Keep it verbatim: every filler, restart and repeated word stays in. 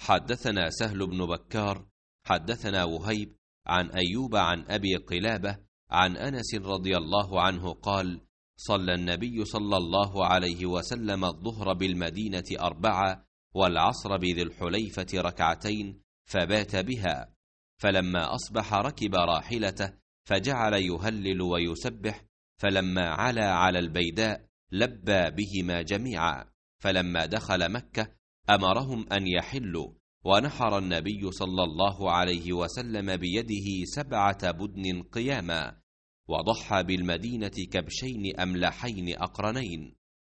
حدثنا سهل بن بكار حدثنا وهيب عن أيوب عن أبي قلابة عن أنس رضي الله عنه قال: صلى النبي صلى الله عليه وسلم الظهر بالمدينة أربعة والعصر بذي الحليفة ركعتين فبات بها، فلما أصبح ركب راحلته فجعل يهلل ويسبح، فلما علا على البيداء لبى بهما جميعا، فلما دخل مكة أمرهم أن يحلوا، ونحر النبي صلى الله عليه وسلم بيده سبعة بدن قياما، وضحى بالمدينة كبشين أملحين أقرنين.